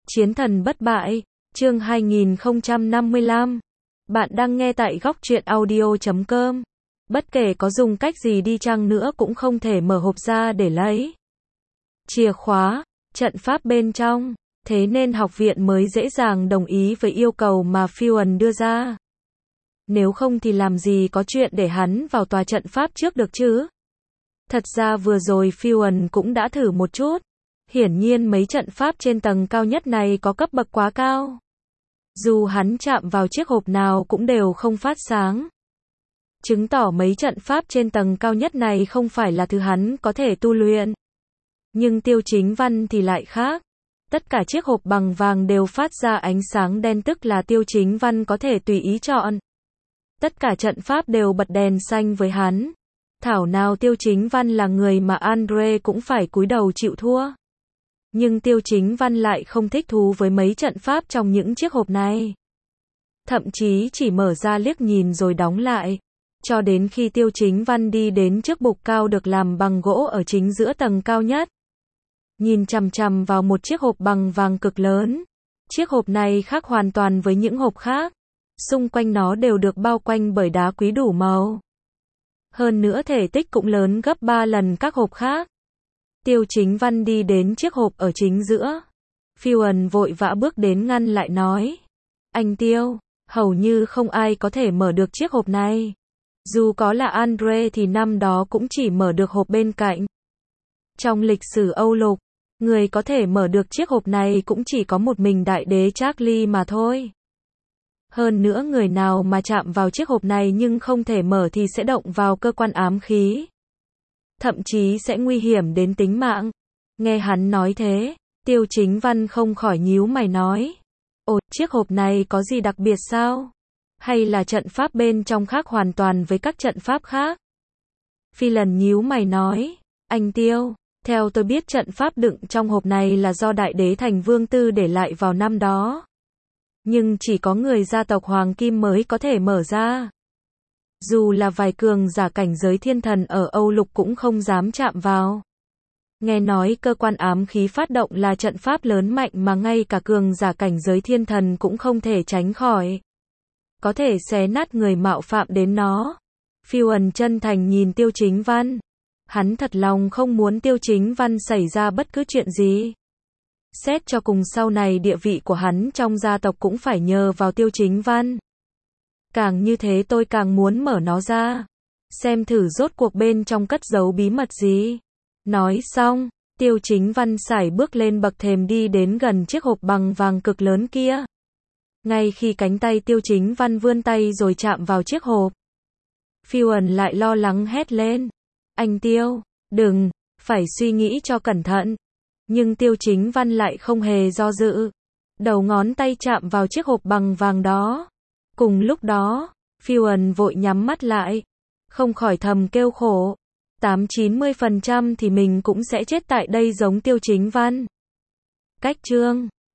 Chiến thần bất bại, chương 2055. Bạn đang nghe tại góc truyện audio.com. Bất kể có dùng cách gì đi chăng nữa cũng không thể mở hộp ra để lấy chìa khóa, trận pháp bên trong. Thế nên học viện mới dễ dàng đồng ý với yêu cầu mà Fuon đưa ra. Nếu không thì làm gì có chuyện để hắn vào tòa trận pháp trước được chứ? Thật ra vừa rồi Fuon cũng đã thử một chút. Hiển nhiên mấy trận pháp trên tầng cao nhất này có cấp bậc quá cao. Dù hắn chạm vào chiếc hộp nào cũng đều không phát sáng. Chứng tỏ mấy trận pháp trên tầng cao nhất này không phải là thứ hắn có thể tu luyện. Nhưng Tiêu Chính Văn thì lại khác. Tất cả chiếc hộp bằng vàng đều phát ra ánh sáng đen, tức là Tiêu Chính Văn có thể tùy ý chọn. Tất cả trận pháp đều bật đèn xanh với hắn. Thảo nào Tiêu Chính Văn là người mà Andre cũng phải cúi đầu chịu thua. Nhưng Tiêu Chính Văn lại không thích thú với mấy trận pháp trong những chiếc hộp này. Thậm chí chỉ mở ra liếc nhìn rồi đóng lại. Cho đến khi Tiêu Chính Văn đi đến trước bục cao được làm bằng gỗ ở chính giữa tầng cao nhất. Nhìn chằm chằm vào một chiếc hộp bằng vàng cực lớn. Chiếc hộp này khác hoàn toàn với những hộp khác. Xung quanh nó đều được bao quanh bởi đá quý đủ màu. Hơn nữa thể tích cũng lớn gấp 3 lần các hộp khác. Tiêu Chính Văn đi đến chiếc hộp ở chính giữa. Fuon vội vã bước đến ngăn lại nói. Anh Tiêu, hầu như không ai có thể mở được chiếc hộp này. Dù có là Andre thì năm đó cũng chỉ mở được hộp bên cạnh. Trong lịch sử Âu Lục, người có thể mở được chiếc hộp này cũng chỉ có một mình đại đế Charlie mà thôi. Hơn nữa người nào mà chạm vào chiếc hộp này nhưng không thể mở thì sẽ động vào cơ quan ám khí. Thậm chí sẽ nguy hiểm đến tính mạng. Nghe hắn nói thế, Tiêu Chính Văn không khỏi nhíu mày nói. Ồ, chiếc hộp này có gì đặc biệt sao? Hay là trận pháp bên trong khác hoàn toàn với các trận pháp khác? Phi Lần nhíu mày nói. Anh Tiêu, theo tôi biết trận pháp đựng trong hộp này là do Đại Đế Thành Vương Tư để lại vào năm đó. Nhưng chỉ có người gia tộc Hoàng Kim mới có thể mở ra. Dù là vài cường giả cảnh giới thiên thần ở Âu Lục cũng không dám chạm vào. Nghe nói cơ quan ám khí phát động là trận pháp lớn mạnh mà ngay cả cường giả cảnh giới thiên thần cũng không thể tránh khỏi. Có thể xé nát người mạo phạm đến nó. Fuon chân thành nhìn Tiêu Chính Văn. Hắn thật lòng không muốn Tiêu Chính Văn xảy ra bất cứ chuyện gì. Xét cho cùng sau này địa vị của hắn trong gia tộc cũng phải nhờ vào Tiêu Chính Văn. Càng như thế tôi càng muốn mở nó ra. Xem thử rốt cuộc bên trong cất giấu bí mật gì. Nói xong, Tiêu Chính Văn sải bước lên bậc thềm đi đến gần chiếc hộp bằng vàng cực lớn kia. Ngay khi cánh tay Tiêu Chính Văn vươn tay rồi chạm vào chiếc hộp. Fuon lại lo lắng hét lên. Anh Tiêu, đừng, phải suy nghĩ cho cẩn thận. Nhưng Tiêu Chính Văn lại không hề do dự. Đầu ngón tay chạm vào chiếc hộp bằng vàng đó. Cùng lúc đó, Fuon vội nhắm mắt lại. Không khỏi thầm kêu khổ. 80-90% thì mình cũng sẽ chết tại đây giống Tiêu Chính Văn. Cách chương